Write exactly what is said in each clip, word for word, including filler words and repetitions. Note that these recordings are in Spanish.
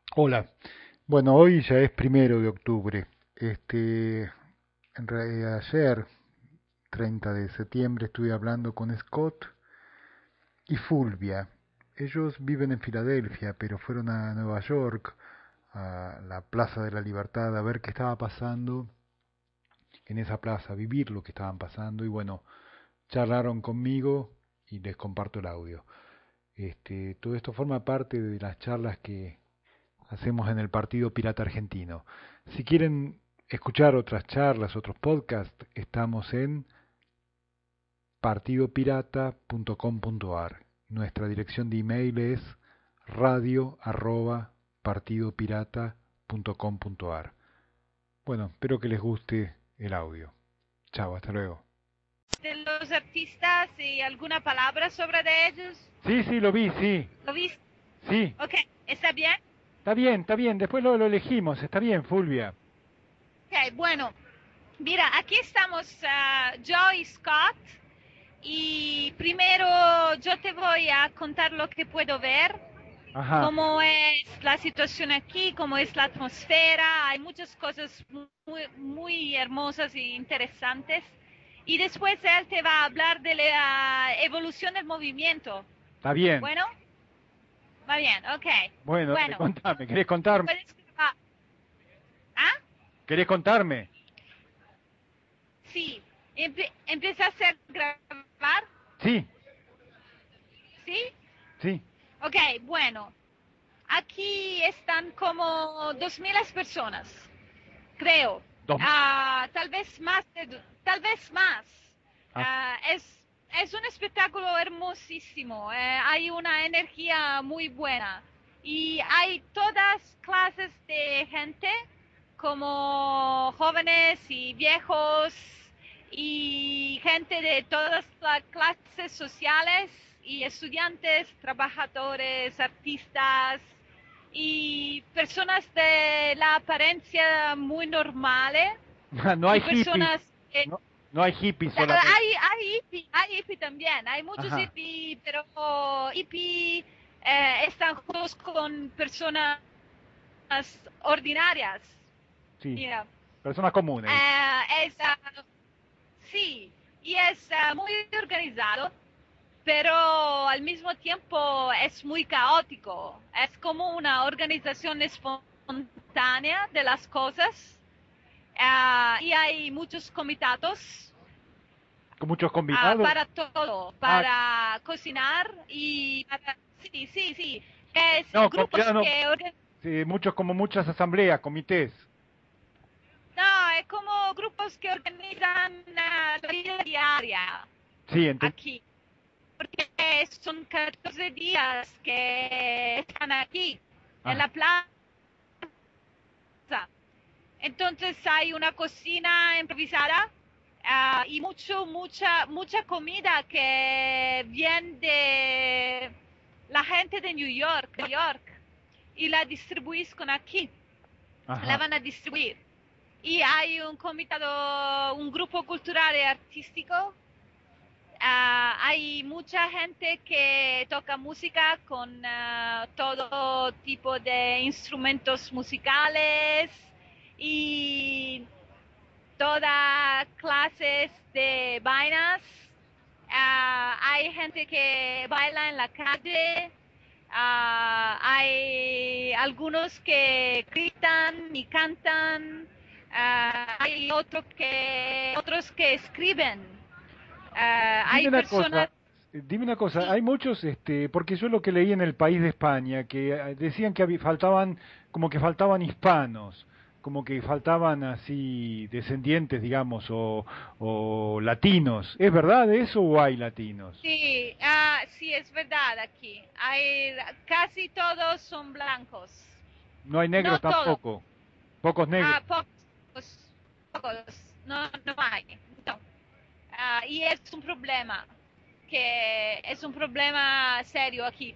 Hola. Bueno, hoy ya es primero de octubre. Este, en realidad, ayer, treinta de septiembre, estuve hablando con Scott y Fulvia. Ellos viven en Filadelfia, pero fueron a Nueva York, a la Plaza de la Libertad, a ver qué estaba pasando en esa plaza, a vivir lo que estaban pasando. Y bueno, charlaron conmigo y les comparto el audio. Este, todo esto forma parte de las charlas que hacemos en el Partido Pirata Argentino. Si quieren escuchar otras charlas, otros podcasts, estamos en partido pirata punto com punto ar. Nuestra dirección de email es radio arroba partidopirata punto com punto ar. Bueno, espero que les guste el audio. Chao, hasta luego. De los artistas y alguna palabra sobre de ellos. Sí, sí, lo vi, sí. ¿Lo viste? Sí, Ok, ¿está bien? está bien, está bien. Después lo, lo elegimos. Está bien, Fulvia. Ok, bueno, mira, aquí estamos uh, yo y Scott. Y primero yo te voy a contar lo que puedo ver, Ajá. cómo es la situación aquí, cómo es la atmósfera. Hay muchas cosas muy, muy hermosas e interesantes. Y después él te va a hablar de la evolución del movimiento. Está bien. Bueno, va bien, ok. Bueno, dale, Bueno, contame. ¿Querés te contarme? puedes grabar. ¿Ah? ¿Querés contarme? Sí. Empe- empieza a hacer grabar. Sí, ¿Sí? sí. Ok, bueno. Aquí están como dos mil personas, creo. Dos. Ah, tal vez más, de- tal vez más. Ah, Ah, es, es un espectáculo hermosísimo. Eh, hay una energía muy buena. Y hay todas clases de gente, como jóvenes y viejos, y gente de todas las clases sociales, y estudiantes, trabajadores, artistas, y personas de la apariencia muy normales, no hay y hippies. personas que No, no hay hippies solamente. hay, hay hippie, hay hippie también, hay muchos Ajá, hippie, pero hippie eh, están juntos con personas ordinarias. sí. Mira, Personas comunes, dice. eh, es, uh, sí, y es uh, muy organizado, pero al mismo tiempo es muy caótico. Es como una organización espontánea de las cosas. Uh, y hay muchos comitados Con muchos uh, convidados. para todo, Ah, para cocinar y para... Sí, sí, sí. Es no, grupos convidados no. que organizan. Sí, muchos, como muchas asambleas, comités. No, es como grupos que organizan uh, la vida diaria Sí, entendí. aquí. Porque son catorce días que están aquí, en Ajá, la plaza. Entonces hay una cocina improvisada uh, y mucho, mucha, mucha comida que viene de la gente de New York, New York, y la distribuís con aquí, la ajá. van a distribuir. Y hay un comitado, un grupo cultural y artístico. Uh, hay mucha gente que toca música con uh, todo tipo de instrumentos musicales y todas clases de vainas. Uh, hay gente que baila en la calle. Uh, hay algunos que gritan y cantan. Uh, hay otro que, otros que escriben. Uh, Dime hay una personas, cosa, eh, dime una cosa, sí, hay muchos, este, porque yo lo que leí en el País de España, que eh, decían que había- faltaban, como que faltaban hispanos, como que faltaban así descendientes, digamos, o, o latinos. ¿Es verdad eso o hay latinos? sí, uh, sí, es verdad aquí. Hay, casi todos son blancos. No hay negros No todos, tampoco, pocos negros. ah, pocos, pocos, no, no hay. No. Ah, y es un problema, que es un problema serio aquí.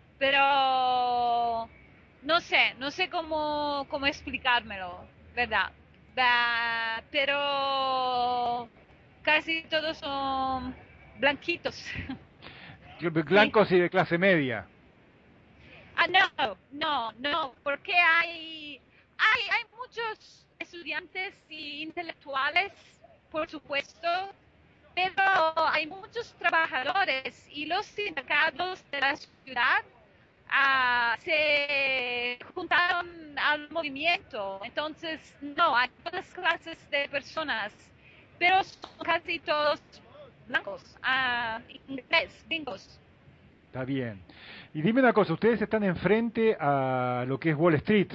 Pero no sé, no sé cómo, cómo explicármelo, ¿verdad? Va, pero casi todos son blanquitos. Sí. Blancos y de clase media. Ah, no, no, no, porque hay, hay, hay muchos estudiantes y intelectuales, por supuesto, pero hay muchos trabajadores y los sindicatos de la ciudad ah, se juntaron al movimiento. Entonces, no, hay todas clases de personas, pero son casi todos blancos, ah, inglés, gringos. Está bien. Y dime una cosa, ustedes están enfrente a lo que es Wall Street.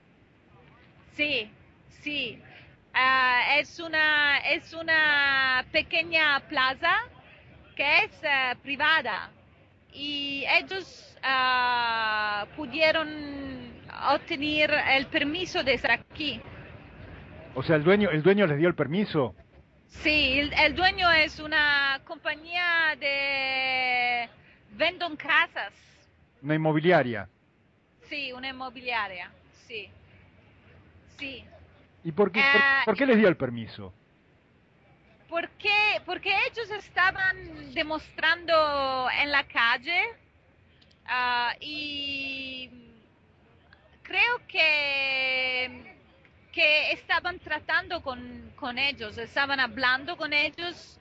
Sí, sí. Ah, es una, es una pequeña plaza que es eh, privada y ellos ah, pudieron obtener el permiso de estar aquí. O sea, el dueño, el dueño les dio el permiso. Sí, el, el dueño es una compañía de vendon casas. Una inmobiliaria. Sí, una inmobiliaria. Sí, sí. ¿Y por qué, por, Ah, por qué les dio el permiso? porque, porque ellos estaban demostrando en la calle ah, y creo que, que estaban tratando con, con ellos, estaban hablando con ellos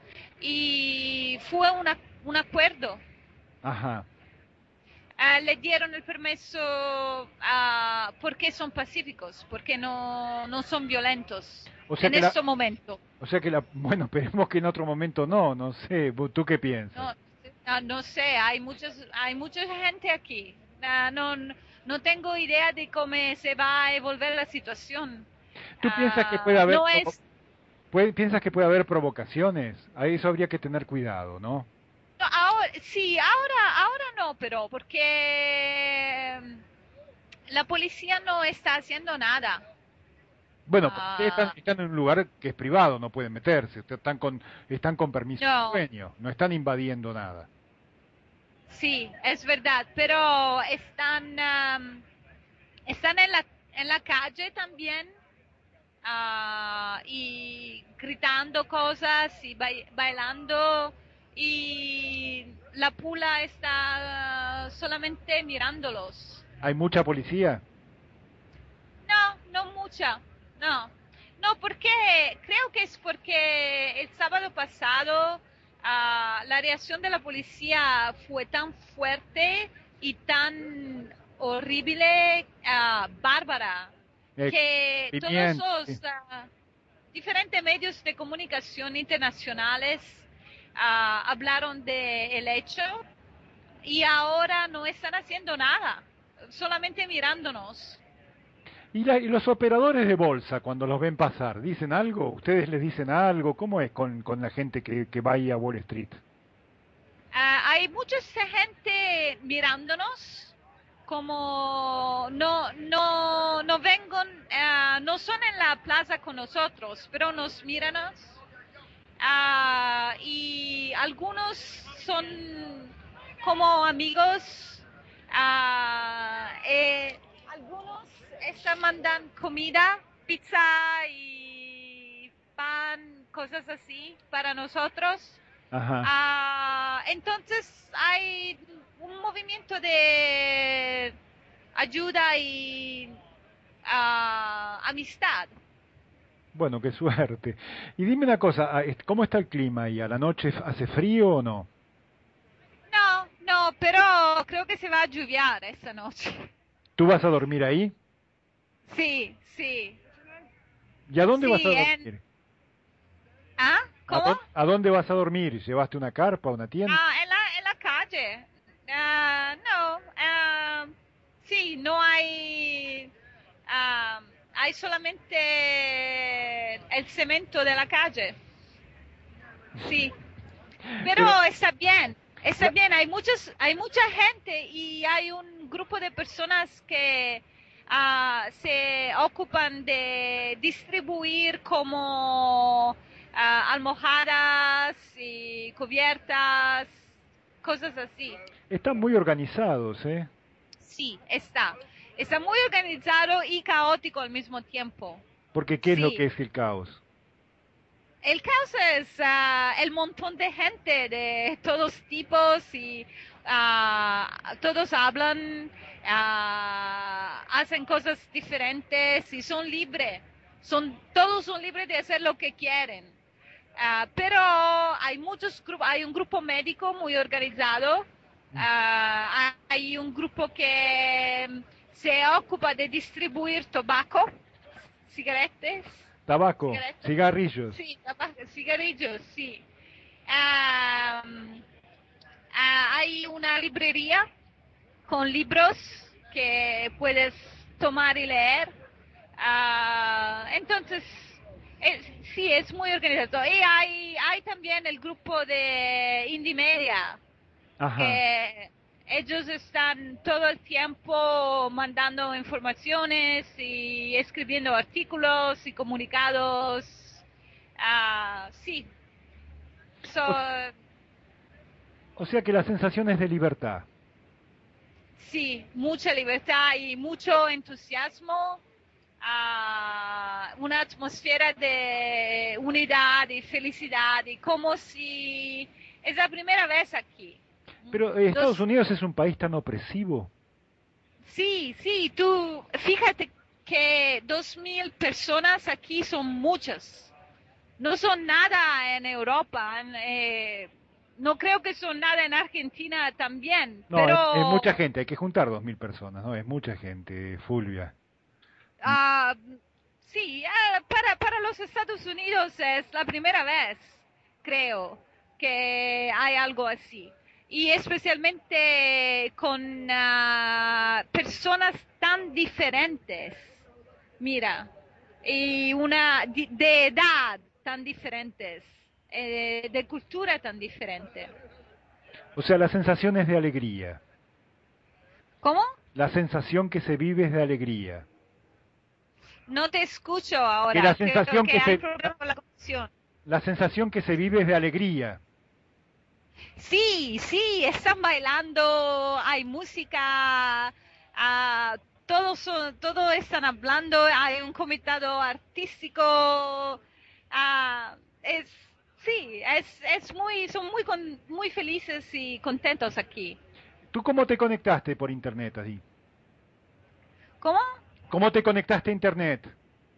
y fue una, un acuerdo. Ajá. Ah, le dieron el permiso ah, porque son pacíficos, porque no, no son violentos O sea en que la, este momento. o sea que la, bueno, esperemos que en otro momento no, no sé. ¿Vos- ¿Tú qué piensas? No, no, no sé, hay muchos, hay mucha gente aquí. Ah, no, no, no tengo idea de cómo se va a evolver la situación. ¿Tú piensas que puede Ah, haber, no provo- es, puede- piensas que puede haber provocaciones? A eso habría que tener cuidado, ¿no? no, ahora, sí, ahora, ahora no, pero porque mm, la policía no está haciendo nada. Bueno, pero ustedes están, Ah, están en un lugar que es privado, no pueden meterse. Ustedes están con, están con permiso del no, dueño, no están invadiendo nada. sí, es verdad, pero están, am, están en la, en la calle también ah, y gritando cosas y bai- bailando y la pula está solamente mirándolos. ¿Hay mucha policía? No, no mucha, no. No, porque creo que es porque el sábado pasado ah, la reacción de la policía fue tan fuerte y tan horrible, ah, bárbara, Eh, que todos pimienta, sí. los ah, diferentes medios de comunicación internacionales ah, hablaron del hecho y ahora no están haciendo nada, solamente mirándonos. ¿Y, la- y los operadores de bolsa, cuando los ven pasar, dicen algo? ¿Ustedes les dicen algo? ¿Cómo es con, con la gente que, que va ahí a Wall Street? Ah, hay mucha gente mirándonos, como no, no, no vengo, ah, no son en la plaza con nosotros, pero nos miran. Ah, y algunos son como amigos. Ah, eh, algunos están mandando comida, pizza y pan, cosas así para nosotros. Ajá. Ah, entonces hay un movimiento de ayuda y ah, amistad. Bueno, qué suerte. Y dime una cosa, ah, est- ¿cómo está el clima ahí? ¿A la noche hace frío o no? No, no, pero creo que se va a lluviar esta noche. ¿Tú vas a dormir ahí? Sí, sí, ¿Y a dónde vas a sí, en... dormir? ¿Ah? ¿A ¿Cómo? dónde, a dónde vas a dormir? ¿Llevaste una carpa, una tienda? Ah, en la, en la calle. Ah, no, ah, sí, no hay... ah, hay solamente el cemento de la calle. Sí, pero Pero, está bien, está cla- bien. Hay muchos, hay mucha gente y hay un grupo de personas que ah, se ocupan de distribuir como ah, almohadas y cubiertas, cosas así. están muy organizados, ¿eh? Sí, está. Está muy organizado y caótico al mismo tiempo. Porque ¿qué es lo Sí. que es el caos? El caso es ah, el montón de gente de todos tipos y ah, todos hablan, ah, hacen cosas diferentes y son libres. Son, todos son libres de hacer lo que quieren. Ah, pero hay muchos grupos, hay un grupo médico muy organizado, ah, hay un grupo que mm, se ocupa de distribuir tabaco, cigarettes, Tabaco, cigarettes, cigarrillos. sí, tabaco, cigarrillos, sí. Ah, mm, ah, hay una librería con libros que puedes tomar y leer. Ah, entonces, es- sí, es muy organizado. Y hay, hay también el grupo de Indie Media, Ajá. que ellos están todo el tiempo mandando informaciones y escribiendo artículos y comunicados. Ah, sí, so, O, o sea que la sensación es de libertad. sí, mucha libertad y mucho entusiasmo, ah, una atmósfera de unidad y felicidad y como si es la primera vez aquí. Pero eh, Estados Dos, Unidos es un país tan opresivo. sí, sí, tú fíjate que dos mil personas aquí son muchas. No son nada en Europa, en, eh, no creo que son nada en Argentina también, No, es, es pero mucha gente, hay que juntar dos mil personas, ¿no? Es mucha gente, Fulvia. Mm. ah, sí, ah, para, para los Estados Unidos es la primera vez, creo, que hay algo así. Y especialmente con ah, personas tan diferentes, mira, y una di- de edad tan diferentes, eh, de cultura tan diferente. O sea, la sensación es de alegría. ¿Cómo? La sensación que se vive es de alegría. No te escucho Que la ahora, creo sensación que que hay se, problema con la conexión. la sensación que se vive es de alegría. Sí, sí, están bailando, hay música, ah, todos son, todos están hablando, hay un comitado artístico, ah, es, sí, es, es muy, son muy, con- muy felices y contentos aquí. ¿Tú cómo te conectaste por internet así? ¿Cómo? ¿Cómo te conectaste a internet?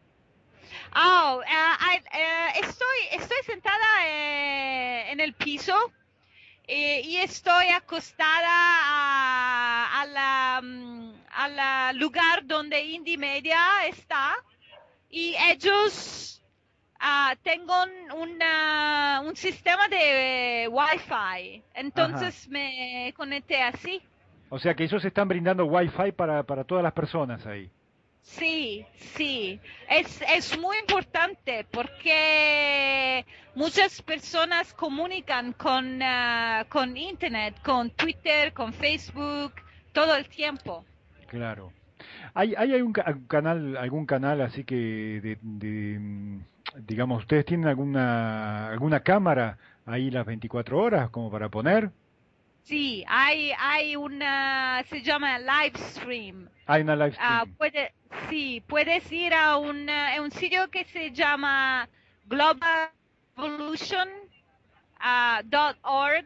Oh, ah, ah, eh, estoy, estoy sentada eh, en el piso. Eh, y estoy acostada a, a la, mm, a la lugar donde Indie Media está y ellos ah, tengan una- un sistema de Wi-Fi. Ajá. Entonces me conecté así. O sea que ellos están brindando wifi para, para todas las personas ahí. Sí, sí, es, es muy importante porque muchas personas comunican con, ah, con Internet, con Twitter, con Facebook, todo el tiempo. Claro. ¿Hay, hay algún ca- algún canal, algún canal así que de, de, mm, digamos, ustedes tienen alguna alguna cámara ahí las veinticuatro horas como para poner? Sí, hay, hay una, se llama live stream. Hay una live Ah, stream. puede, sí, puedes ir a un, ah, a un sitio que se llama global revolution punto org.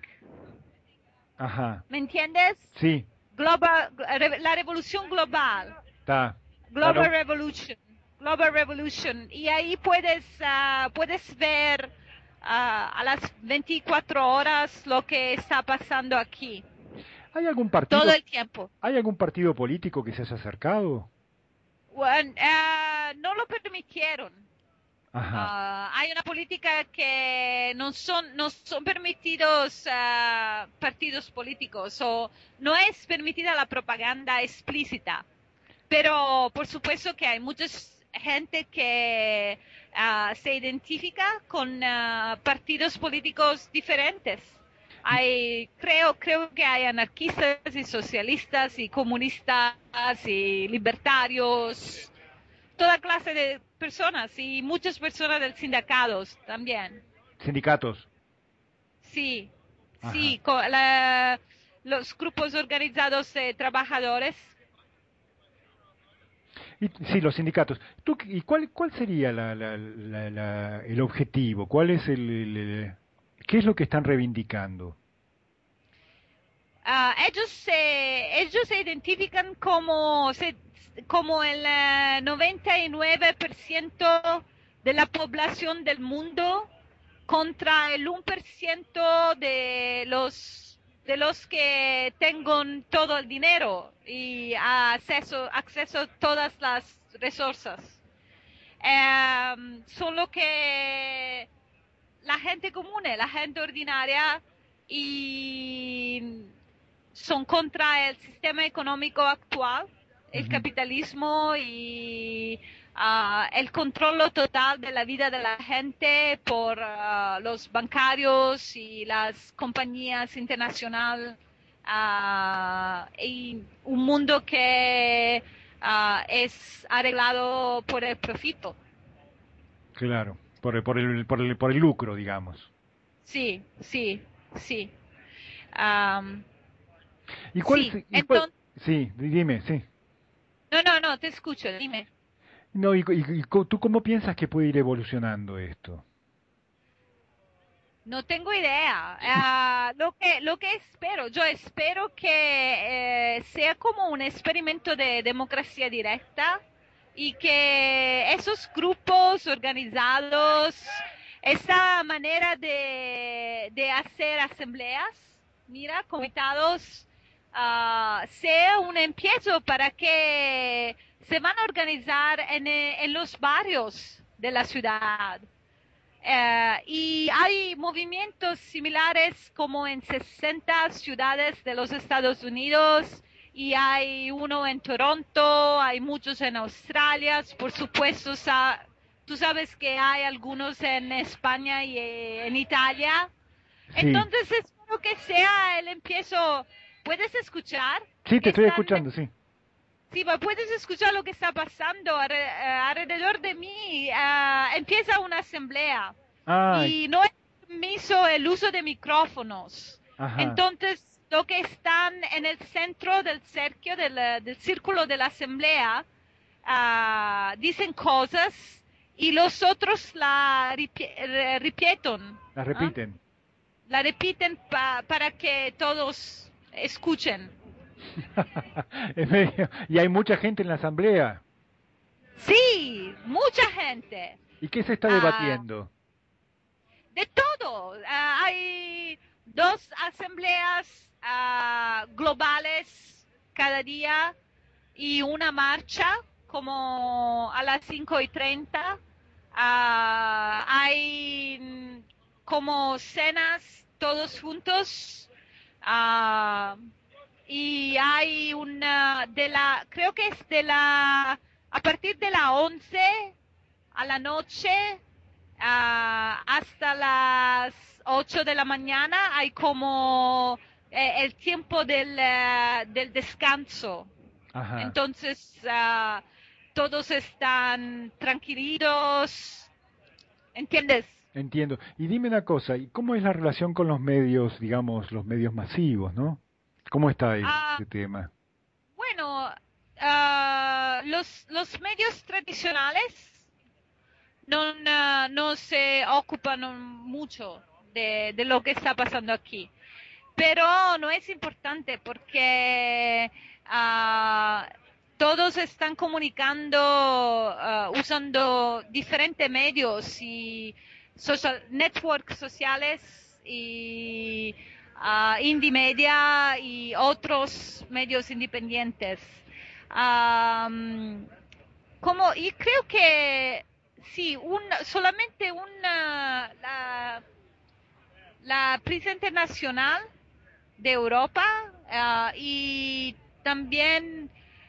Ajá. ¿Me entiendes? Sí, Global, re- la revolución global, está. Global Claro. Revolution, Global Revolution. Y ahí puedes, ah, puedes ver ah, a las veinticuatro horas lo que está pasando aquí, ¿Hay algún todo partido, el tiempo. hay algún partido político que se haya acercado? Bueno, ah, no lo permitieron. Ajá. Ah, hay una política que no son, no son permitidos ah, partidos políticos o no es permitida la propaganda explícita. Pero por supuesto que hay mucha gente que ah, se identifica con ah, partidos políticos diferentes. Hay, creo, creo que hay anarquistas y socialistas y comunistas y libertarios, toda clase de personas y muchas personas del sindicatos también. Sindicatos. Sí, Ajá. sí, co- la- los grupos organizados de trabajadores. Y, sí, los sindicatos. ¿Tú, qué- ¿Y cuál, cuál sería la, la- la- la- el objetivo? ¿Cuál es el, el- el- qué es lo que están reivindicando? ah, ellos se, ellos se identifican como, se- como el eh, noventa y nueve por ciento de la población del mundo contra el uno por ciento de los, de los que tengan todo el dinero y acceso, acceso a todas las resources. Em, solo que la gente común, la gente ordinaria, y son contra el sistema económico actual, el Ujú. capitalismo y ah, el control total de la vida de la gente por ah, los bancarios y las compañías internacionales, ah, y un mundo que ah, es arreglado por el profito. Claro, por el, por el, por el, por el lucro, digamos. Sí, sí, sí. Am, ¿Y cuál sí, es, y cuál, entonces, sí, dime, sí. no, no, no, te escucho, dime. No, y, y- y co- ¿tú cómo piensas que puede ir evolucionando esto? No tengo idea. Ah, lo que, lo que espero, yo espero que eh, sea como un experimento de democracia directa y que esos grupos organizados, esa manera de, de hacer asambleas, mira, comitados, ah, sea un empiezo para que se van a organizar en, eh, en los barrios de la ciudad. Eh, y hay movimientos similares como en sesenta ciudades de los Estados Unidos, y hay uno en Toronto, hay muchos en Australia, por supuesto, sa- tú sabes que hay algunos en España y eh, en Italia. Sí, Entonces espero que sea el empiezo. ¿Puedes escuchar sí, te que estoy están? escuchando, sí. Sí, pero puedes escuchar lo que está pasando alre- eh, alrededor de mí. Ah, empieza una asamblea Ay, y no es permiso el uso de micrófonos. ajá, Entonces, lo que están en el centro del cerquio, del, eh, del círculo de la asamblea, ah, dicen cosas y los otros la ripi- re- repiten, las ¿ah? repiten. La repiten pa- para que todos escuchen. En medio- y hay mucha gente en la asamblea. Sí, mucha gente. ¿Y qué se está Ah, debatiendo? de todo. Ah, hay dos asambleas ah, globales cada día y una marcha como a las cinco y treinta. Ah, hay mm, como cenas todos juntos. Ah, y hay una de la, creo que es de la, a partir de la once a la noche, ah, hasta las ocho de la mañana hay como eh, el tiempo del, eh, del descanso. Ajá, Entonces, ah, todos están tranquilitos, ¿entiendes? entiendo. Y dime una cosa, ¿y cómo es la relación con los medios, digamos, los medios masivos, ¿no? ¿Cómo está Ah, ese tema? bueno, ah, los, los medios tradicionales no, no, no se ocupan mucho de, de lo que está pasando aquí. Pero no es importante porque ah, todos están comunicando ah, usando diferentes medios y social networks sociales y ah, indie media y otros medios independientes. Am, como, y creo que sí, un, solamente una, la, la prensa internacional de Europa, ah, y también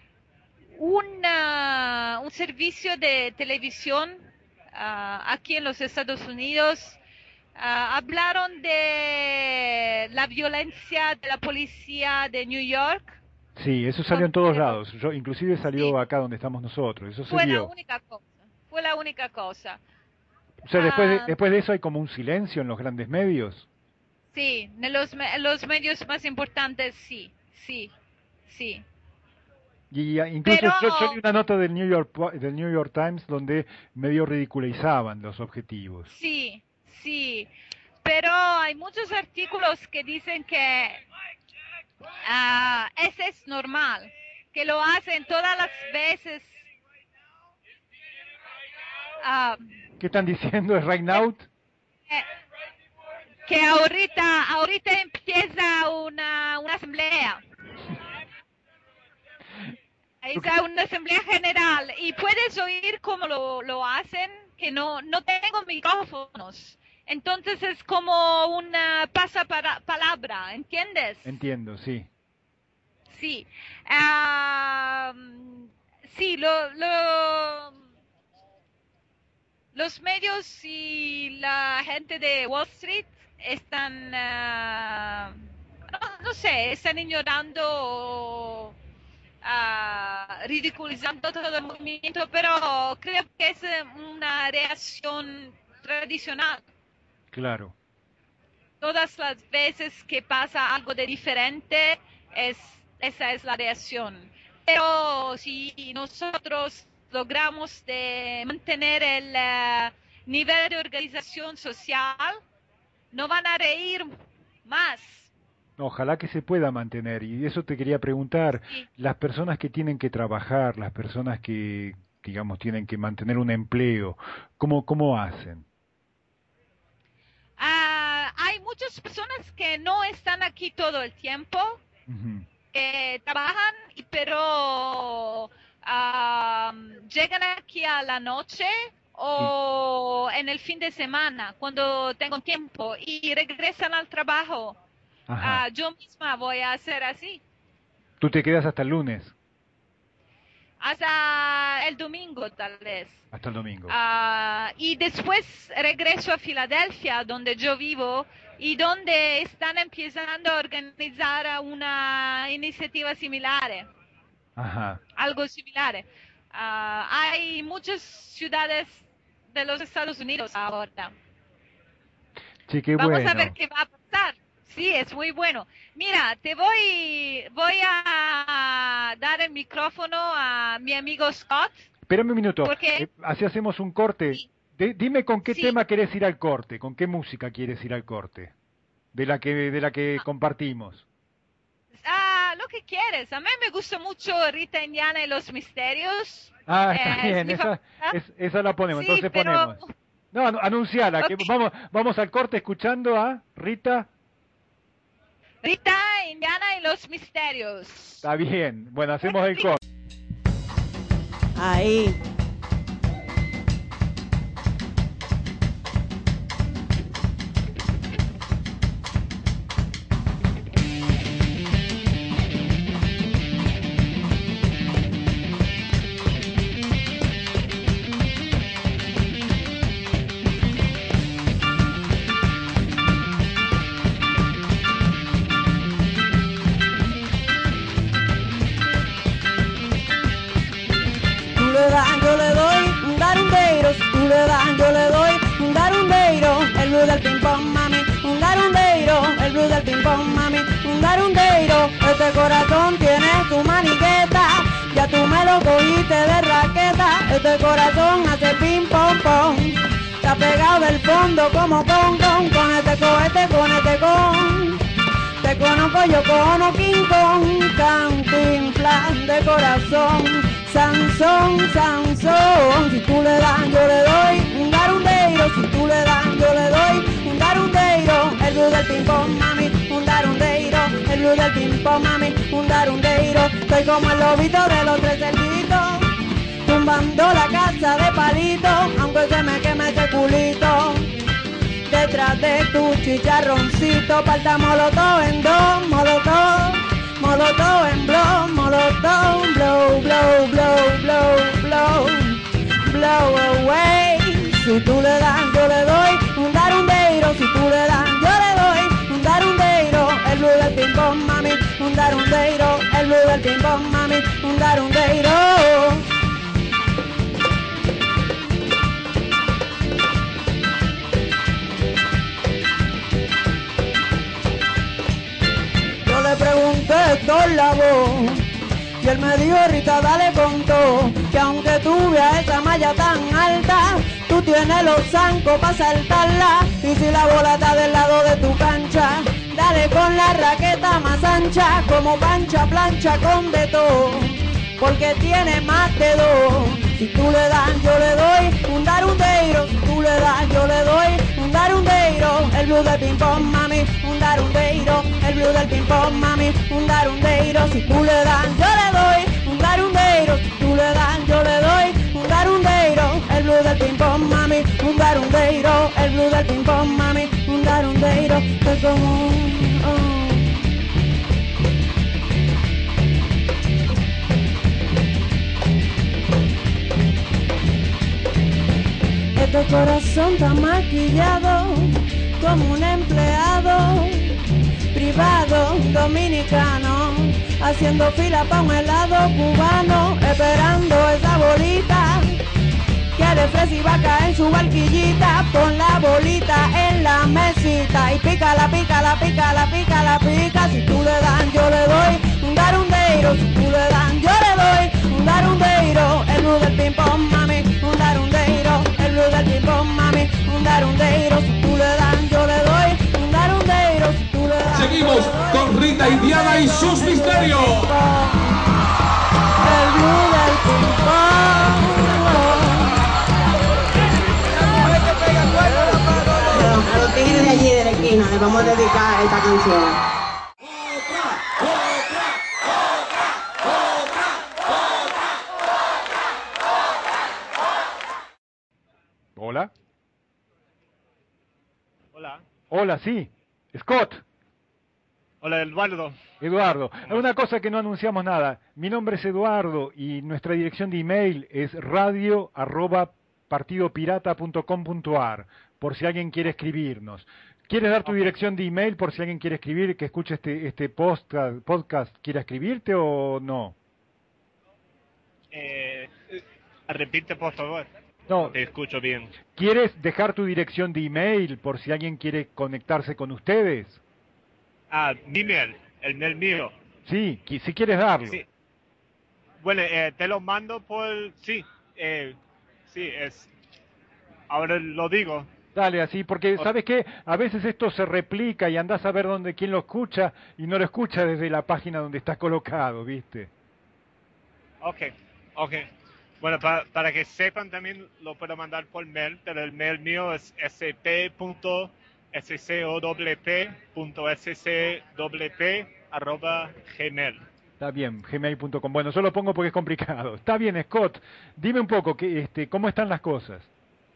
una, un servicio de televisión ah, aquí en los Estados Unidos. Ah, hablaron de la violencia de la policía de New York Sí, eso salió en contra todos los... lados. Yo, inclusive Sí, salió acá donde estamos nosotros. Eso se fue la vio. única cosa, fue la única cosa. O sea, después de, Ah, después de eso hay como un silencio en los grandes medios. sí, de los, me- los medios más importantes, sí, sí, sí. Y ah, incluso Pero yo, yo leí una nota del New York, Po- del New York Times donde medio ridiculizaban los objetivos. sí, sí, pero hay muchos artículos que dicen que Ah, ese es normal, que lo hacen todas las veces. Ah, ¿Qué están diciendo? ¿Es right now? eh, que ahorita, ahorita empieza una, una asamblea. Es una asamblea general y puedes oír cómo lo, lo hacen, que no, no tengo micrófonos. Entonces es como una pasapalabra, ¿entiendes? Entiendo, sí. Sí. Uh, sí, lo, lo, los medios y la gente de Wall Street están, uh, no, no sé, están ignorando... Uh, ridiculizando todo el movimiento, pero creo que es una reacción tradicional. Claro. Todas las veces que pasa algo de diferente, es, esa es la reacción. Pero si nosotros logramos de mantener el uh, nivel de organización social, no van a reír más. Ojalá que se pueda mantener, y eso te quería preguntar, Sí. las personas que tienen que trabajar, las personas que, digamos, tienen que mantener un empleo, ¿cómo, cómo hacen? Uh, hay muchas personas que no están aquí todo el tiempo, Uh-huh. que trabajan, pero uh, llegan aquí a la noche o sí. en el fin de semana, cuando tengo tiempo, y regresan al trabajo. Uh, yo misma voy a hacer así. ¿Tú te quedas hasta el lunes? Hasta el domingo, tal vez. Hasta el domingo. Uh, y después regreso a Filadelfia, donde yo vivo, y donde están empezando a organizar una iniciativa similar. Ajá. Algo similar. Uh, hay muchas ciudades de los Estados Unidos ahora. Sí, qué Vamos bueno. a ver qué va a pasar. Sí, es muy bueno. Mira, te voy, voy a dar el micrófono a mi amigo Scott. Espérame un minuto, porque... eh, así hacemos un corte. Sí. De, dime con qué sí. tema querés ir al corte, con qué música quieres ir al corte, de la que, de la que ah. compartimos. Ah, lo que quieres. A mí me gusta mucho Rita Indiana y los Misterios. Ah, está eh, bien, esa, es, esa la ponemos, sí, entonces pero... ponemos. No, anunciala, okay. que vamos, vamos al corte escuchando a Rita... Rita, Indiana y los Misterios. Está bien. Bueno, hacemos el corte. Ahí. Yo le doy un garundeiro, si tú le das yo le doy un garundeiro, el blues del ping pong mami, un garundeiro, el blues del ping pong mami, un garundeiro, este corazón tiene tu maniqueta, ya tú me lo cogiste de raqueta, este corazón hace ping pong pong, está pegado del fondo como con con, con este cohete, con este con, te conozco yo como King Kong, cantinflas de corazón. Sansón, Sansón, si tú le das yo le doy un garundeiro, si tú le das yo le doy un garundeiro, el blues del ping pong mami, un garundeiro, el blues del ping pong mami, un garundeiro, soy como el lobito de los tres cerditos, tumbando la casa de palito, aunque se me queme ese culito, detrás de tu chicharroncito, parta molotov en dos, molotov. Molotov en blow, molotov, blow, blow, blow, blow, blow, blow away. Si tú le das, yo le doy un garundeiro. Si tú le das, yo le doy un garundeiro. El blues del ping pong, mami, un garundeiro. El blues del ping pong, mami, un garundeiro. Pregunté por la voz y él me dijo, Rita, dale con todo, que aunque tú veas esa malla tan alta, tú tienes los zancos para saltarla, y si la bola está del lado de tu cancha, Dale con la raqueta más ancha, como pancha plancha con de todo, porque tiene más de dos. Si tú le das, yo le doy un darundeiro. Si tú le das, yo le doy un darundeiro. El blues del ping pong, mami, un darundeiro. El blues del ping pong, mami, un darundeiro. Si tú le das, yo le doy un darundeiro. Si tú le das, yo le doy un darundeiro. El blues del ping pong, mami, un darundeiro. El blues del ping pong, mami, un darundeiro. Es como un... oh. Este corazón está maquillado como un empleado privado dominicano, haciendo fila pa' un helado cubano, esperando esa bolita que de fresa iba a caer en su barquillita. Pon la bolita en la mesita y pícala, pícala, pícala, pícala, pica. Si tú le das, yo le doy un darundeiro. Si tú le das, yo le doy un darundeiro. El blues del ping pong, mami, un darundeiro. El blues del ping pong, mami, un darundeiro. Si tú le das, yo le doy un darundeiro. Si tú le das, seguimos con Rita y Diana y sus misterios. El blues del ping pong. A los tigres de allí de la esquina les vamos a dedicar esta canción. Hola. Hola. Hola, sí. Scott. Hola, Eduardo. Eduardo. Una cosa que no anunciamos nada. Mi nombre es Eduardo y nuestra dirección de email es radio arroba partidopirata punto com punto ar, por si alguien quiere escribirnos. ¿Quieres dar tu Okay. dirección de email por si alguien quiere escribir, que escuche este este podcast, podcast quiera escribirte o no? Eh, repite, por favor. No, Te escucho bien. ¿quieres dejar tu dirección de email por si alguien quiere conectarse con ustedes? Ah, mi mail, el mail mío. Sí, qui- si quieres darlo. Sí. Bueno, eh, te lo mando por... Sí, eh, sí, es... Ahora lo digo. Dale, así, porque, Ok. ¿sabes qué? A veces esto se replica y andás a ver dónde, quién lo escucha y no lo escucha desde la página donde está colocado, ¿viste? Ok, ok. Bueno, pa- para que sepan también lo puedo mandar por mail, pero el mail mío es sp punto scowp punto scwp arroba gmail. Está bien, gmail punto com. Bueno, yo lo pongo porque es complicado. Está bien, Scott. Dime un poco, que, este, ¿cómo están las cosas?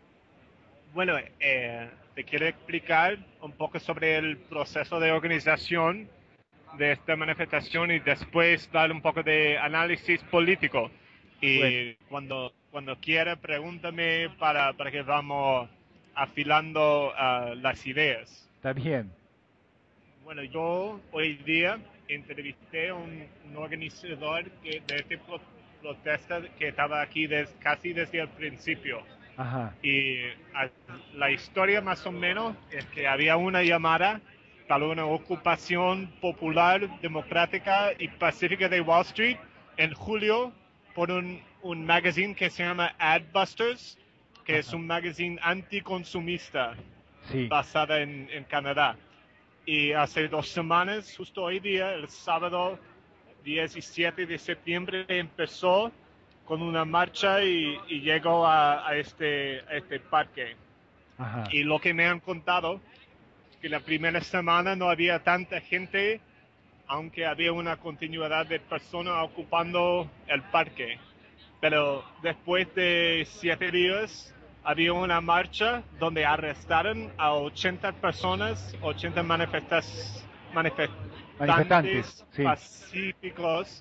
Bueno, eh, te quiero explicar un poco sobre el proceso de organización de esta manifestación y después dar un poco de análisis político. Y Bueno. cuando cuando quiera, pregúntame para, para que vamos afilando uh, las ideas. Está bien. Bueno, yo hoy día entrevisté a un, un organizador que, de esta pro- protesta que estaba aquí des- casi desde el principio. Ajá. Y a- la historia más o menos es que había una llamada para una ocupación popular, democrática y pacífica de Wall Street en julio por un, un magazine que se llama Adbusters, que Ajá. es un magazine anticonsumista Sí. basada en, en Canadá. Y hace dos semanas, justo hoy día, el sábado diecisiete de septiembre, empezó con una marcha y, y llegó a, a, este, a este parque. Ajá. Y lo que me han contado es que la primera semana no había tanta gente, aunque había una continuidad de personas ocupando el parque. Pero después de siete días había una marcha donde arrestaron a ochenta personas, ochenta manifestas, manifestantes, Manifestantes, sí. pacíficos,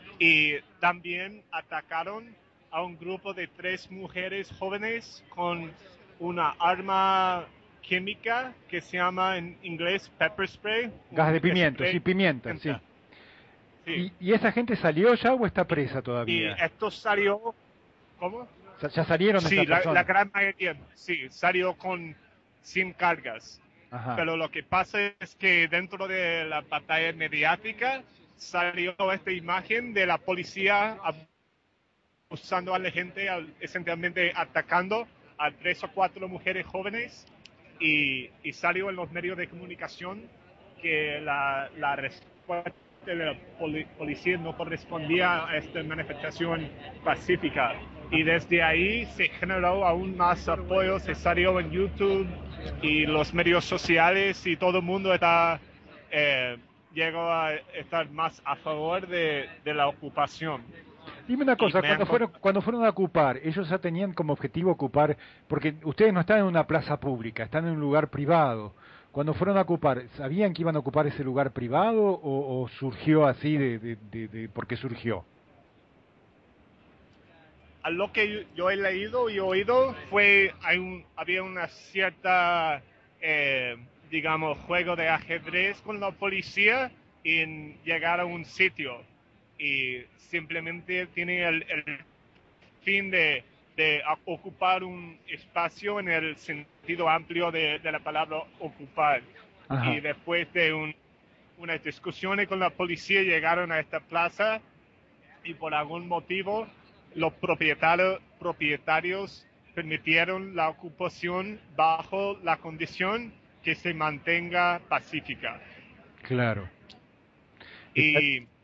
y también atacaron a un grupo de tres mujeres jóvenes con una arma química que se llama en inglés pepper spray. Gas de un pimiento, spray sí, pimienta, sí. pimienta. Sí. ¿Y, ¿Y esa gente salió ya o está presa Y todavía? esto salió, ¿cómo? Sa- ¿Ya salieron Sí, estas la, personas? la gran mayoría, sí, salió con sin cargas. Ajá. Pero lo que pasa es que dentro de la batalla mediática salió esta imagen de la policía usando a la gente, al- esencialmente atacando a tres o cuatro mujeres jóvenes y, y salió en los medios de comunicación que la, la respuesta de la poli policía no correspondía a esta manifestación pacífica. Y desde ahí se generó aún más apoyo, se salió en YouTube y los medios sociales y todo el mundo está, eh, llegó a estar más a favor de, de la ocupación. Dime una Y cosa, me han cuando fueron, cuando fueron a ocupar, ellos ya tenían como objetivo ocupar, porque ustedes no están en una plaza pública, están en un lugar privado. Cuando fueron a ocupar, ¿sabían que iban a ocupar ese lugar privado o, o surgió así de, de, de, de por qué surgió? A lo que yo he leído y oído fue, hay un, había una cierta, eh, digamos, juego de ajedrez con la policía en llegar a un sitio y simplemente tiene el, el fin de, de ocupar un espacio en el sentido amplio de, de la palabra ocupar. Ajá. Y después de un, unas discusiones con la policía llegaron a esta plaza y por algún motivo los propietarios, propietarios permitieron la ocupación bajo la condición que se mantenga pacífica. Claro. Y Sí.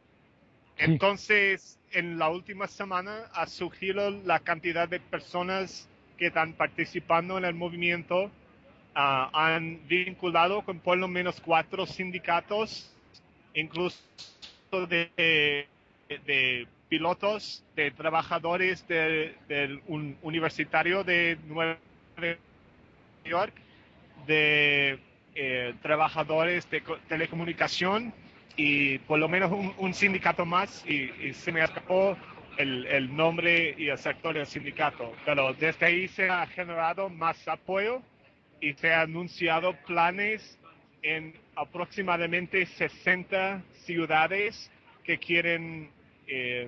entonces, en la última semana ha surgido la cantidad de personas que están participando en el movimiento. Uh, han vinculado con por lo menos cuatro sindicatos, incluso de, de, de pilotos, de trabajadores del de un universitario de Nueva York, de eh, trabajadores de telecomunicación y por lo menos un, un sindicato más, y, y se me escapó el, el nombre y el sector del sindicato, pero desde ahí se ha generado más apoyo y se han anunciado planes en aproximadamente sesenta ciudades que quieren eh,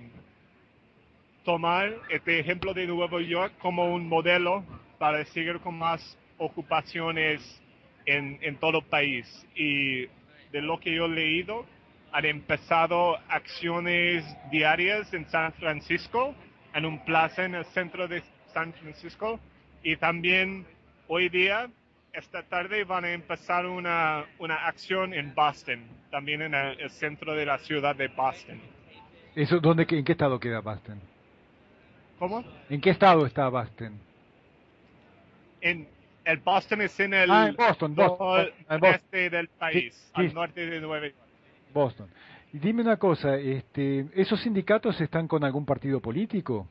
tomar este ejemplo de Nueva York como un modelo para seguir con más ocupaciones en, en todo el país. Y de lo que yo he leído, han empezado acciones diarias en San Francisco, en un plaza en el centro de San Francisco, y también hoy día, esta tarde, van a empezar una, una acción en Boston, también en el, el centro de la ciudad de Boston. Eso, ¿dónde, ¿En qué estado queda Boston? ¿Cómo? ¿En qué estado está Boston? En el Boston es en el ah, en Boston, Boston, noreste del país, sí, sí, al norte de Nueva York. Boston. Y dime una cosa, este, ¿esos sindicatos están con algún partido político?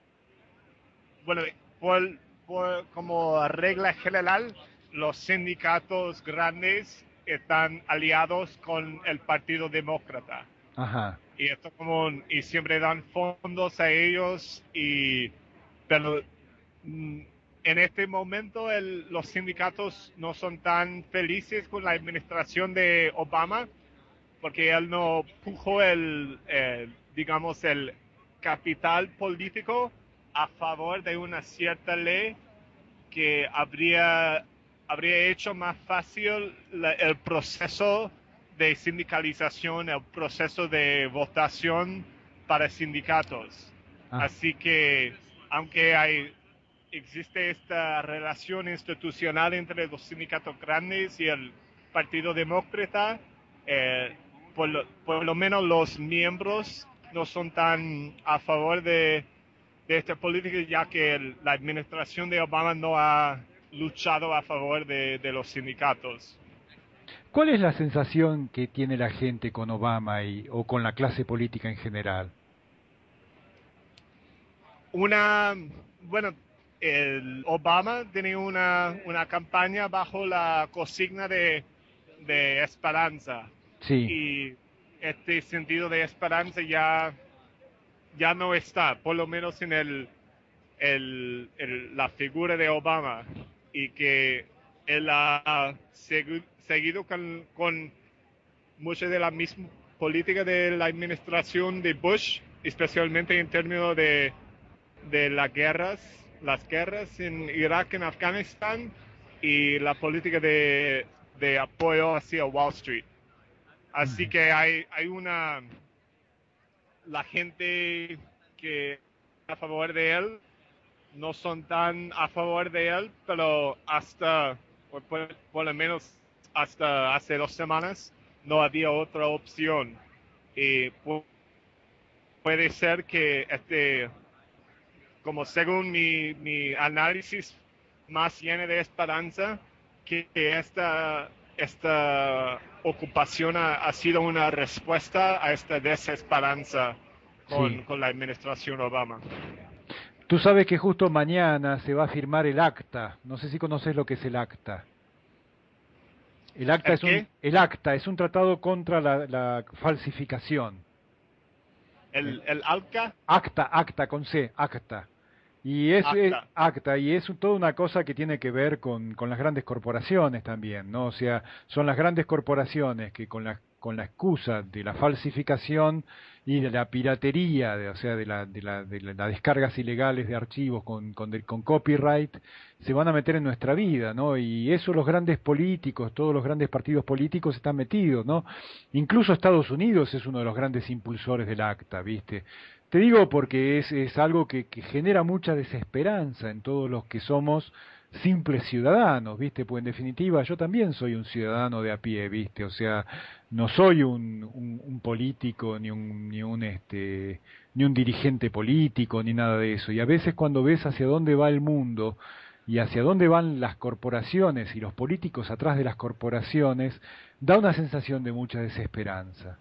Bueno, por, por, como regla general, los sindicatos grandes están aliados con el Partido Demócrata. Ajá. Y esto como y siempre dan fondos a ellos y pero mm, en este momento el, los sindicatos no son tan felices con la administración de Obama porque él no puso el, el digamos el capital político a favor de una cierta ley que habría habría hecho más fácil la, el proceso de sindicalización, el proceso de votación para sindicatos. Ah. Así que, aunque hay, existe esta relación institucional entre los sindicatos grandes y el Partido Demócrata, eh, por, lo, por lo menos los miembros no son tan a favor de, de esta política, ya que el, la administración de Obama no ha luchado a favor de, de los sindicatos. ¿Cuál es la sensación que tiene la gente con Obama y, o con la clase política en general? Una, bueno, el Obama tenía una, una campaña bajo la consigna de, de esperanza. Sí. Y este sentido de esperanza ya, ya no está, por lo menos en el, el, el, la figura de Obama. Y que él ha seguido seguido con, con mucha de la misma política de la administración de Bush, especialmente en términos de, de las guerras, las guerras en Irak, en Afganistán, y la política de, de apoyo hacia Wall Street. Así que hay, hay una, la gente que está a favor de él no son tan a favor de él, pero hasta, por, por, por lo menos hasta hace dos semanas no había otra opción. Y pu puede ser que, este, como según mi, mi análisis más lleno de esperanza, que esta, esta ocupación ha, ha sido una respuesta a esta desesperanza con, Sí. con la administración Obama. Tú sabes que justo mañana se va a firmar el acta. No sé si conoces lo que es el acta. El acta ¿El es un, qué? el acta es un tratado contra la, la falsificación. Eh, ¿El, el ALCA? Acta, acta con C, acta. Y es, es ACTA. acta, y es toda una cosa que tiene que ver con, con las grandes corporaciones también, ¿no? O sea, son las grandes corporaciones que con la, con la excusa de la falsificación y de la piratería, de, o sea, de, la, de, la, de la- las descargas ilegales de archivos con, con, de- con copyright, se van a meter en nuestra vida, ¿no? Y eso los grandes políticos, todos los grandes partidos políticos están metidos, ¿no? Incluso Estados Unidos es uno de los grandes impulsores del acta, ¿viste? Te digo porque es, es algo que, que genera mucha desesperanza en todos los que somos simples ciudadanos, ¿viste? Pues en definitiva yo también soy un ciudadano de a pie, ¿viste? O sea, no soy un, un, un político ni un, ni un este ni un dirigente político ni nada de eso. Y a veces cuando ves hacia dónde va el mundo y hacia dónde van las corporaciones y los políticos atrás de las corporaciones, da una sensación de mucha desesperanza.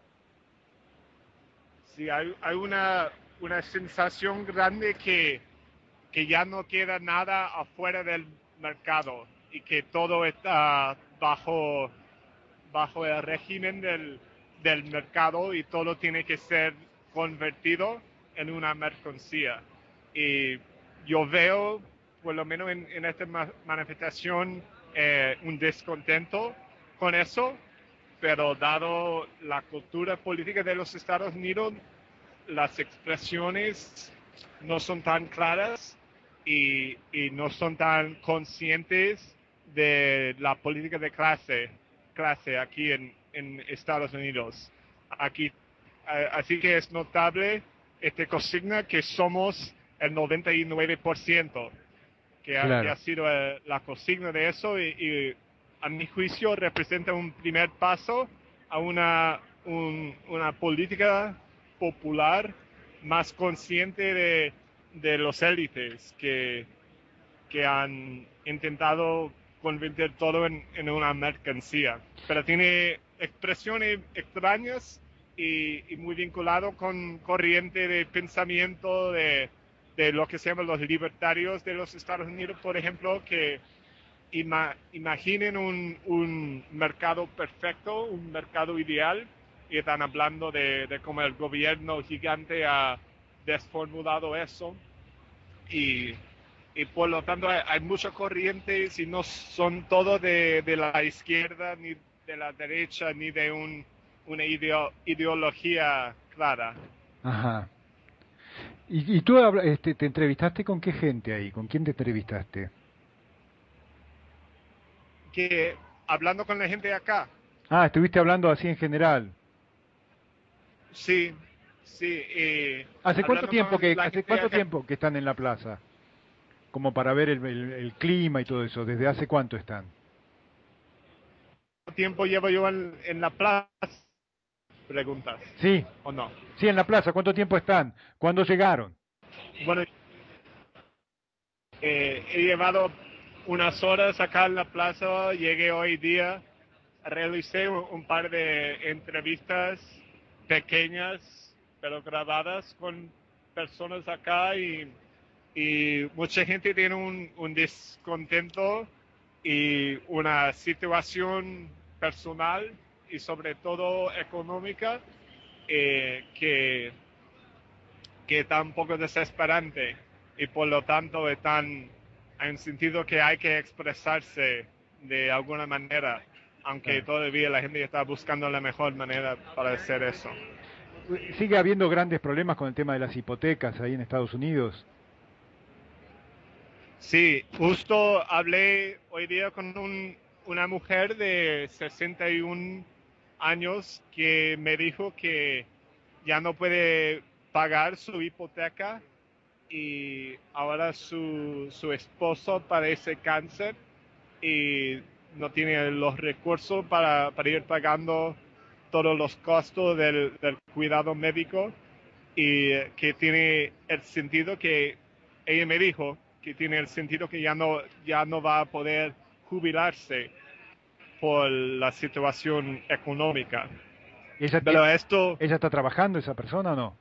Sí, hay, hay una, una sensación grande que, que ya no queda nada afuera del mercado y que todo está bajo, bajo el régimen del, del mercado y todo tiene que ser convertido en una mercancía. Y yo veo, por lo menos en, en esta ma- manifestación, eh, un descontento con eso, pero dado la cultura política de los Estados Unidos, las expresiones no son tan claras y, y no son tan conscientes de la política de clase, clase aquí en, en Estados Unidos. Aquí, a- así que es notable esta consigna que somos el noventa y nueve por ciento, que ha, que ha Claro. sido eh, la consigna de eso y, y a mi juicio representa un primer paso a una, un- una política popular más consciente de, de los élites que, que han intentado convertir todo en, en una mercancía. Pero tiene expresiones extrañas y, y muy vinculado con corriente de pensamiento de, de lo que se llaman los libertarios de los Estados Unidos, por ejemplo, que ima- imaginen un, un mercado perfecto, un mercado ideal, y están hablando de, de cómo el gobierno gigante ha desformulado eso y, y por lo tanto hay, hay muchas corrientes y no son todos de, de la izquierda ni de la derecha ni de un, una ideo- ideología clara. Ajá. ¿Y, y tú habla- este, te entrevistaste con qué gente ahí? ¿Con quién te entrevistaste? Que hablando con la gente de acá, Ah, estuviste hablando así en general. sí, sí, eh, ¿Hace cuánto hablando tiempo con que, la hace gente de cuánto acá, tiempo que están en la plaza? Como para ver el, el- el clima y todo eso. ¿Desde hace cuánto están? ¿cuánto tiempo llevo yo en, en la plaza? Preguntas, Sí, ¿o no? sí, en la plaza. ¿Cuánto tiempo están? ¿Cuándo llegaron? Bueno, eh, he llevado unas horas acá en la plaza, llegué hoy día, realicé un, un par de entrevistas pequeñas, pero grabadas con personas acá y, y mucha gente tiene un, un descontento y una situación personal y sobre todo económica eh, que que está un poco desesperante y por lo tanto están, hay un sentido que hay que expresarse de alguna manera, aunque Claro. todavía la gente está buscando la mejor manera para hacer eso. ¿Sigue habiendo grandes problemas con el tema de las hipotecas ahí en Estados Unidos? Sí, justo hablé hoy día con un, una mujer de sesenta y un años que me dijo que ya no puede pagar su hipoteca y ahora su, su esposo padece cáncer y no tiene los recursos para, para ir pagando todos los costos del, del cuidado médico, y que tiene el sentido que ella me dijo que tiene el sentido que ya no ya no va a poder jubilarse por la situación económica. ¿Ella, Pero esto ¿Ella está trabajando, esa persona, o no?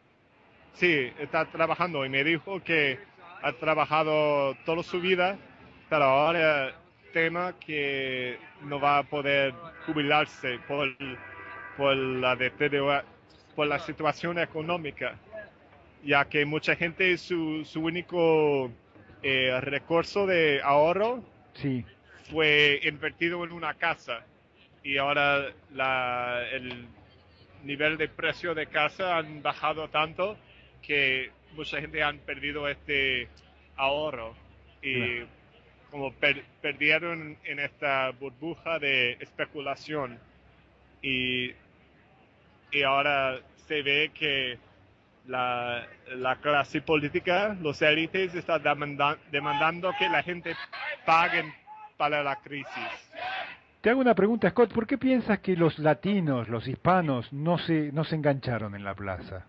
sí, está trabajando, y me dijo que ha trabajado toda su vida, pero ahora tema que no va a poder jubilarse por, por la deteriora- por la situación económica, ya que mucha gente su, su único eh, recurso de ahorro Sí. fue invertido en una casa, y ahora la, el nivel de precio de casa han bajado tanto que mucha gente han perdido este ahorro, y Claro. como per- perdieron en esta burbuja de especulación, y, y ahora se ve que la, la clase política, los élites, están demanda- demandando que la gente pague para la crisis. Te hago una pregunta, Scott, ¿por qué piensas que los latinos, los hispanos, no se, no se engancharon en la plaza?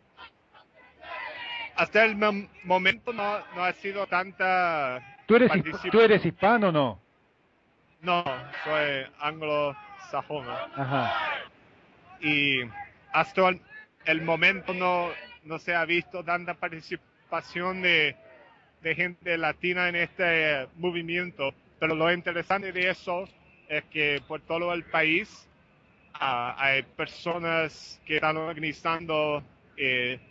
Hasta el mom- momento no, no ha sido tanta ¿Tú eres, hisp- participación. ¿Tú eres hispano o no? No, soy anglosajón. Ajá. Y hasta el, el momento no, no se ha visto tanta participación de, de gente latina en este movimiento. Pero lo interesante de eso es que por todo el país ah, hay personas que están organizando eh,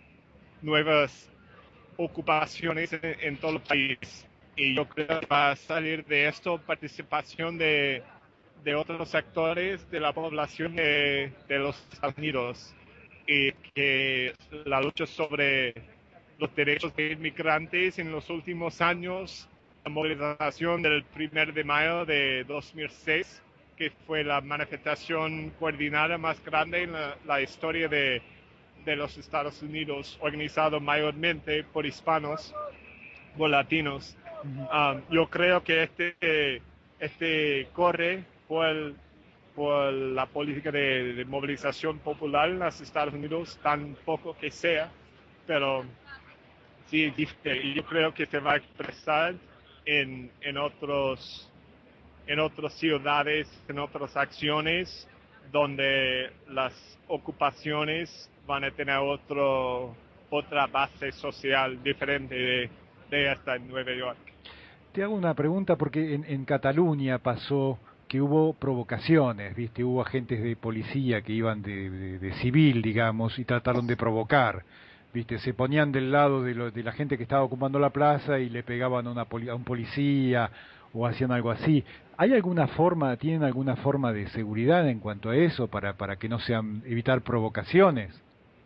nuevas ocupaciones en, en todo el país. Y yo creo que va a salir de esto participación de, de otros sectores de la población de, de los Estados Unidos, y que la lucha sobre los derechos de inmigrantes en los últimos años, la movilización del primero de mayo de dos mil seis, que fue la manifestación coordinada más grande en la, la historia de, de los Estados Unidos, organizado mayormente por hispanos, por latinos. Um, yo creo que este, este corre por, por la política de, de movilización popular en los Estados Unidos, tan poco que sea, pero sí, y yo creo que se va a expresar en, en otros en otras ciudades, en otras acciones, donde las ocupaciones van a tener otro, otra base social diferente de, de esta en Nueva York. Te hago una pregunta porque en, en Cataluña pasó que hubo provocaciones, ¿viste? Hubo agentes de policía que iban de, de, de civil, digamos, y trataron de provocar, ¿viste? Se ponían del lado de, lo, de la gente que estaba ocupando la plaza y le pegaban a, una poli- a un policía o hacían algo así. ¿Hay alguna forma, tienen alguna forma de seguridad en cuanto a eso para, para que no sean, evitar provocaciones?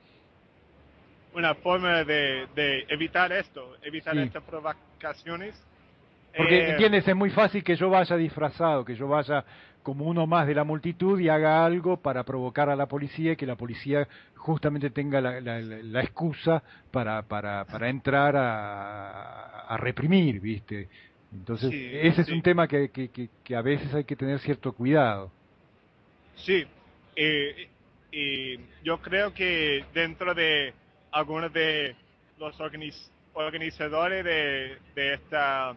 Una forma de, de evitar esto, evitar Sí. estas provocaciones. Porque, Eh, ¿entiendes? Es muy fácil que yo vaya disfrazado, que yo vaya como uno más de la multitud y haga algo para provocar a la policía y que la policía justamente tenga la, la, la- la excusa para, para, para entrar a, a reprimir, ¿viste? Entonces, sí, ese es un sí. tema que, que, que, que a veces hay que tener cierto cuidado. Sí, eh, y yo creo que dentro de algunos de los organiz- organizadores de, de esta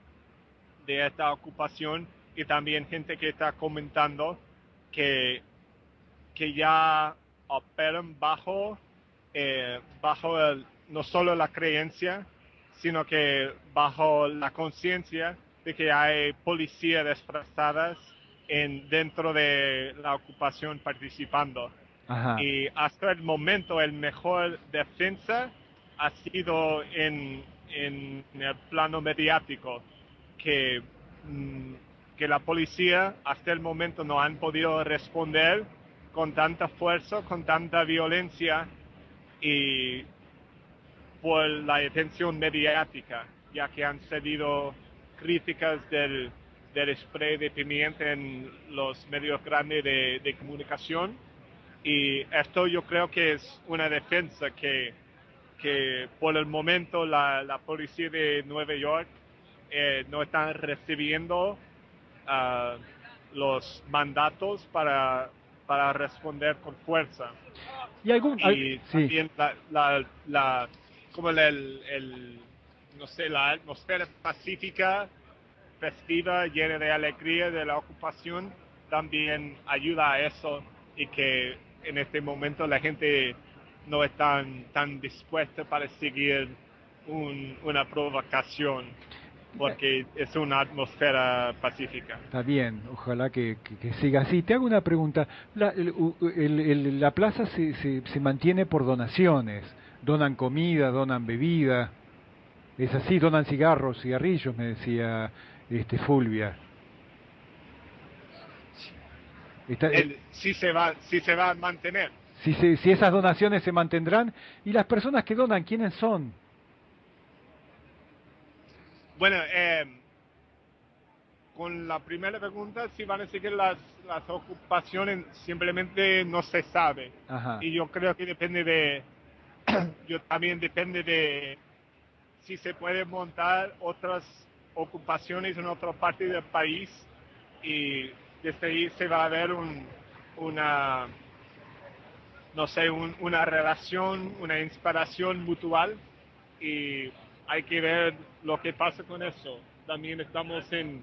de esta ocupación, y también gente que está comentando que, que ya operan bajo eh, bajo el- no solo la creencia, sino que bajo la conciencia de que hay policías disfrazadas en, dentro de la ocupación participando. Ajá. Y hasta el momento el mejor defensa ha sido en, en el plano mediático, que, mm, que la policía hasta el momento no han podido responder con tanta fuerza, con tanta violencia, y por la atención mediática, ya que han cedido críticas del, del spray de pimienta en los medios grandes de, de comunicación. Y esto yo creo que es una defensa que, que por el momento la, la policía de Nueva York eh, no están recibiendo uh, los mandatos para, para responder con fuerza. Y algún Y al, también sí. la, la, la como el, el, no sé, la atmósfera pacífica, festiva, llena de alegría de la ocupación, también ayuda a eso, y que en este momento la gente no es tan, tan dispuesta para seguir un, una provocación, porque es una atmósfera pacífica. Está bien, ojalá que, que, que siga así. Te hago una pregunta. La, el, u- el- el- la plaza se, se, se mantiene por donaciones. Donan comida, donan bebida. Es así, donan cigarros, cigarrillos, me decía este Fulvia. Está, eh, El, sí se va, sí se va a mantener. si, se- si esas donaciones se mantendrán. ¿Y las personas que donan, quiénes son? Bueno, eh, con la primera pregunta, si van a seguir las, las ocupaciones, simplemente no se sabe. Ajá. Y yo creo que depende de, yo también depende de si se puede montar otras ocupaciones en otra parte del país, y desde ahí se va a ver un, una, no sé, un, una relación, una inspiración mutual, y hay que ver lo que pasa con eso. También estamos en,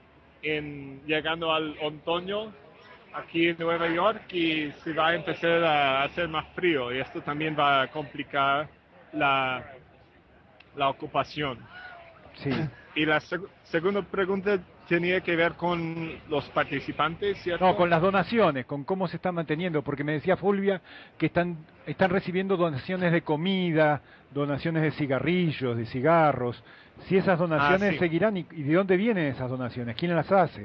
en llegando al otoño aquí en Nueva York, y se va a empezar a hacer más frío, y esto también va a complicar la, la ocupación. Sí. Y la seg- segunda pregunta tenía que ver con los participantes, No, ¿cierto? con las donaciones, con cómo se están manteniendo, porque me decía Fulvia que están, están recibiendo donaciones de comida, donaciones de cigarrillos, de cigarros. Si esas Ah, donaciones sí. seguirán, ¿y, y de dónde vienen esas donaciones? ¿Quién las hace?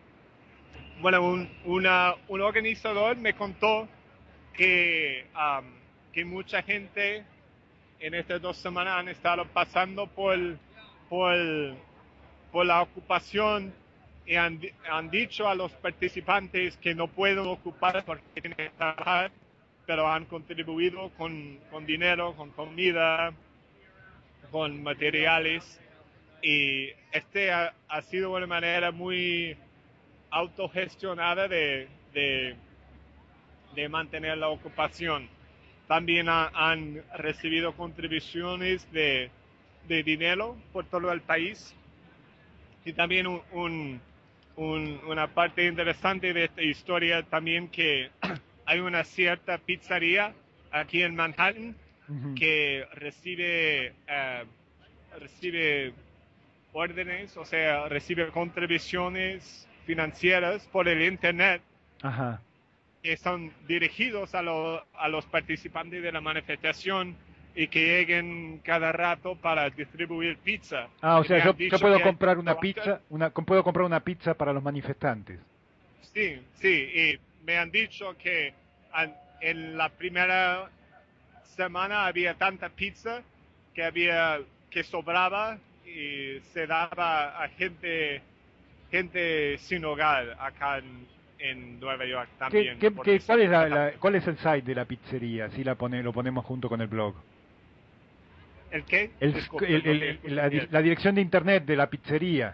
Bueno, un, una, un organizador me contó que, am, que mucha gente en estas dos semanas han estado pasando por, por, por la ocupación, y han, di- han dicho a los participantes que no pueden ocupar porque tienen que trabajar, pero han contribuido con, con dinero, con comida, con materiales, y este ha, ha sido una manera muy autogestionada de, de, de mantener la ocupación. También ha- han recibido contribuciones de, de dinero por todo el país, y también un, un- un- una parte interesante de esta historia también, que hay una cierta pizzería aquí en Manhattan Ujú. que recibe eh, recibe órdenes, o sea, recibe contribuciones financieras por el internet, Ajá. que son dirigidos a, lo- a los participantes de la manifestación, y que lleguen cada rato para distribuir pizza. Ah, o Y sea, me yo, han yo dicho puedo que hay comprar una restaurantes. pizza, una, com- puedo comprar una pizza para los manifestantes. Sí, sí, y me han dicho que an- en la primera semana había tanta pizza que había que sobraba, y se daba a gente gente sin hogar acá en, en Nueva York ¿Qué, también, qué, porque qué- cuál es la, sobraba la- tanto. cuál es el site de la pizzería? Si la pone, lo ponemos junto con el blog. ¿El qué? El, sc- Disculpe, el- no el- te el- escuché la, di- bien. la dirección de internet de la pizzería.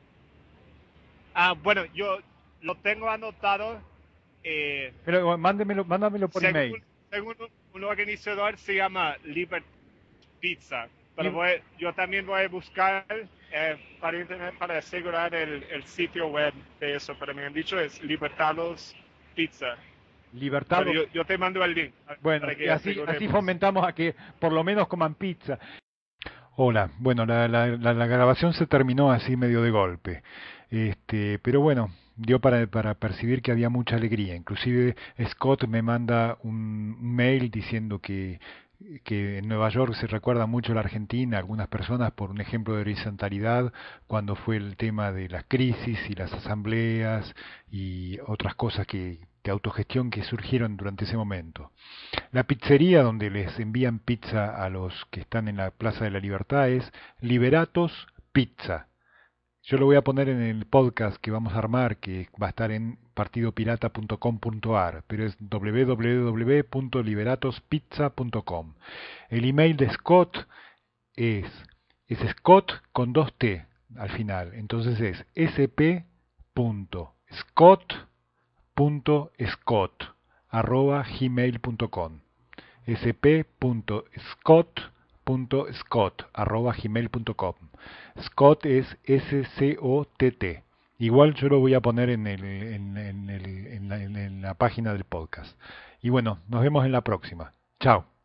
Ah, bueno, yo lo tengo anotado. eh, Pero mándemelo, mándamelo por email. según, según un organizador se llama Liberty Pizza, pero Lib- voy, yo también voy a buscar eh, para internet para asegurar el, el sitio web de eso, pero me han dicho es Libertados Pizza. Libertad. Pero yo, yo te mando el link Bueno, para y que así, así aseguremos. fomentamos a que por lo menos coman pizza. Hola, bueno, la, la, la, la grabación se terminó así medio de golpe, este, pero bueno, dio para, para percibir que había mucha alegría. Inclusive Scott me manda un mail diciendo que, que en Nueva York se recuerda mucho a la Argentina, algunas personas por un ejemplo de horizontalidad, cuando fue el tema de las crisis y las asambleas y otras cosas que, de autogestión que surgieron durante ese momento. La pizzería donde les envían pizza a los que están en la Plaza de la Libertad es Liberatos Pizza. Yo lo voy a poner en el podcast que vamos a armar, que va a estar en partidopirata punto com punto a r, pero es w w w punto liberatos pizza punto com. El email de Scott es, es Scott con dos T al final, entonces es sp punto scott punto scott arroba gmail punto com sp punto scott punto scott arroba gmail punto com. Scott es S C O T T. Igual yo lo voy a poner en, el, en, en, el, en, la, en la página del podcast. Y bueno, nos vemos en la próxima. Chao.